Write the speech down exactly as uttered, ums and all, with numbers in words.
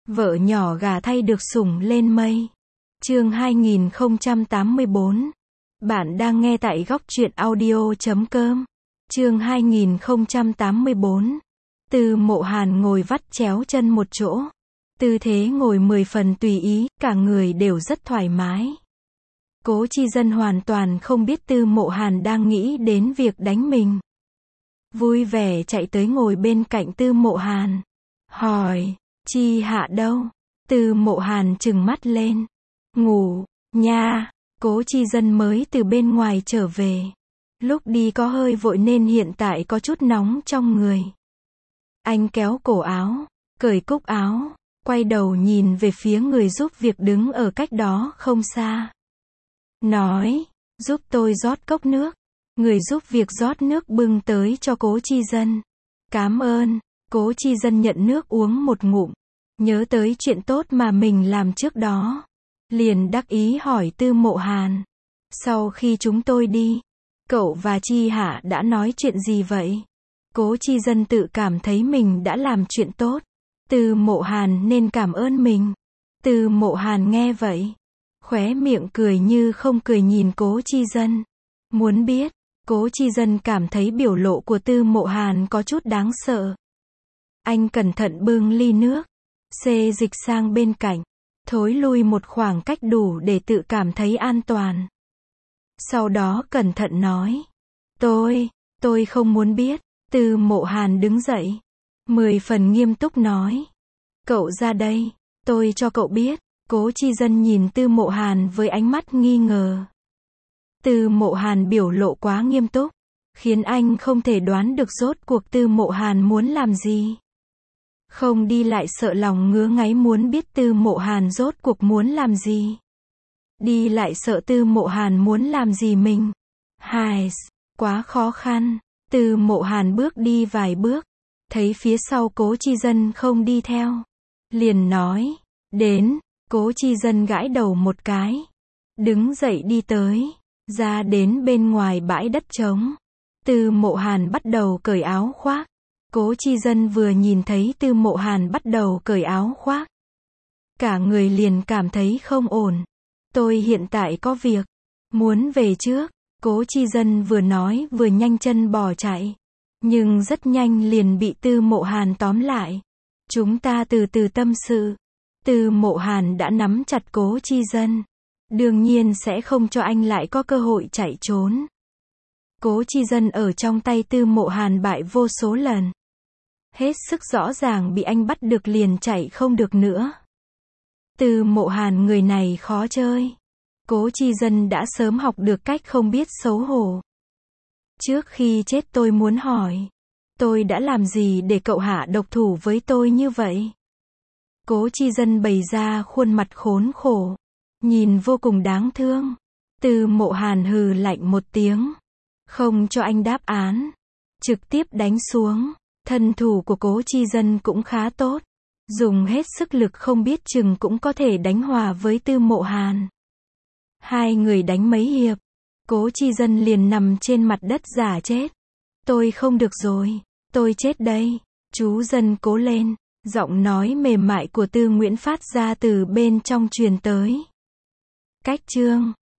Vợ nhỏ gà thay được sủng lên mây. Chương hai nghìn không trăm tám mươi bốn. Bạn đang nghe tại góc truyện audio chấm com. Chương hai nghìn không trăm tám mươi bốn. Từ Mộ Hàn ngồi vắt chéo chân một chỗ. Tư thế ngồi mười phần tùy ý, cả người đều rất thoải mái. Cố Chi Dân hoàn toàn không biết Tư Mộ Hàn đang nghĩ đến việc đánh mình. Vui vẻ chạy tới ngồi bên cạnh Tư Mộ Hàn. Hỏi, Chi Hạ đâu? Tư Mộ Hàn trừng mắt lên. Ngủ, nha. Cố Chi Dân mới từ bên ngoài trở về. Lúc đi có hơi vội nên hiện tại có chút nóng trong người. Anh kéo cổ áo, cởi cúc áo, quay đầu nhìn về phía người giúp việc đứng ở cách đó không xa. Nói, giúp tôi rót cốc nước. Người giúp việc rót nước bưng tới cho Cố Chi Dân. Cảm ơn. Cố Chi Dân nhận nước uống một ngụm. Nhớ tới chuyện tốt mà mình làm trước đó. Liền đắc ý hỏi Tư Mộ Hàn. Sau khi chúng tôi đi, cậu và Chi Hạ đã nói chuyện gì vậy? Cố Chi Dân tự cảm thấy mình đã làm chuyện tốt. Tư Mộ Hàn nên cảm ơn mình. Tư Mộ Hàn nghe vậy, khóe miệng cười như không cười nhìn Cố Chi Dân. Muốn biết, Cố Chi Dân cảm thấy biểu lộ của Tư Mộ Hàn có chút đáng sợ. Anh cẩn thận bưng ly nước, xê dịch sang bên cạnh, thối lui một khoảng cách đủ để tự cảm thấy an toàn. Sau đó cẩn thận nói, tôi, tôi không muốn biết. Tư Mộ Hàn đứng dậy, mười phần nghiêm túc nói, cậu ra đây, tôi cho cậu biết. Cố Chi Dân nhìn Tư Mộ Hàn với ánh mắt nghi ngờ. Tư Mộ Hàn biểu lộ quá nghiêm túc, khiến anh không thể đoán được rốt cuộc Tư Mộ Hàn muốn làm gì. Không đi lại sợ lòng ngứa ngáy muốn biết Tư Mộ Hàn rốt cuộc muốn làm gì. Đi lại sợ Tư Mộ Hàn muốn làm gì mình. Hài, quá khó khăn. Tư Mộ Hàn bước đi vài bước, thấy phía sau Cố Chi Dân không đi theo. Liền nói, đến. Cố Chi Dân gãi đầu một cái, đứng dậy đi tới, ra đến bên ngoài bãi đất trống. Tư Mộ Hàn bắt đầu cởi áo khoác. Cố Chi Dân vừa nhìn thấy Tư Mộ Hàn bắt đầu cởi áo khoác, cả người liền cảm thấy không ổn. Tôi hiện tại có việc, muốn về trước. Cố Chi Dân vừa nói vừa nhanh chân bỏ chạy, nhưng rất nhanh liền bị Tư Mộ Hàn tóm lại. Chúng ta từ từ tâm sự. Tư Mộ Hàn đã nắm chặt Cố Chi Dân, đương nhiên sẽ không cho anh lại có cơ hội chạy trốn. Cố Chi Dân ở trong tay Tư Mộ Hàn bại vô số lần, hết sức rõ ràng bị anh bắt được liền chạy không được nữa. Tư Mộ Hàn người này khó chơi. Cố Chi Dân đã sớm học được cách không biết xấu hổ. Trước khi chết tôi muốn hỏi, tôi đã làm gì để cậu hạ độc thủ với tôi như vậy? Cố Chi Dân bày ra khuôn mặt khốn khổ, nhìn vô cùng đáng thương. Tư Mộ Hàn hừ lạnh một tiếng, không cho anh đáp án, trực tiếp đánh xuống. Thân thủ của Cố Chi Dân cũng khá tốt, dùng hết sức lực không biết chừng cũng có thể đánh hòa với Tư Mộ Hàn. Hai người đánh mấy hiệp, Cố Chi Dân liền nằm trên mặt đất giả chết. Tôi không được rồi, tôi chết đây. Chú Dân cố lên. Giọng nói mềm mại của Tư Nguyễn phát ra từ bên trong truyền tới. Cách chương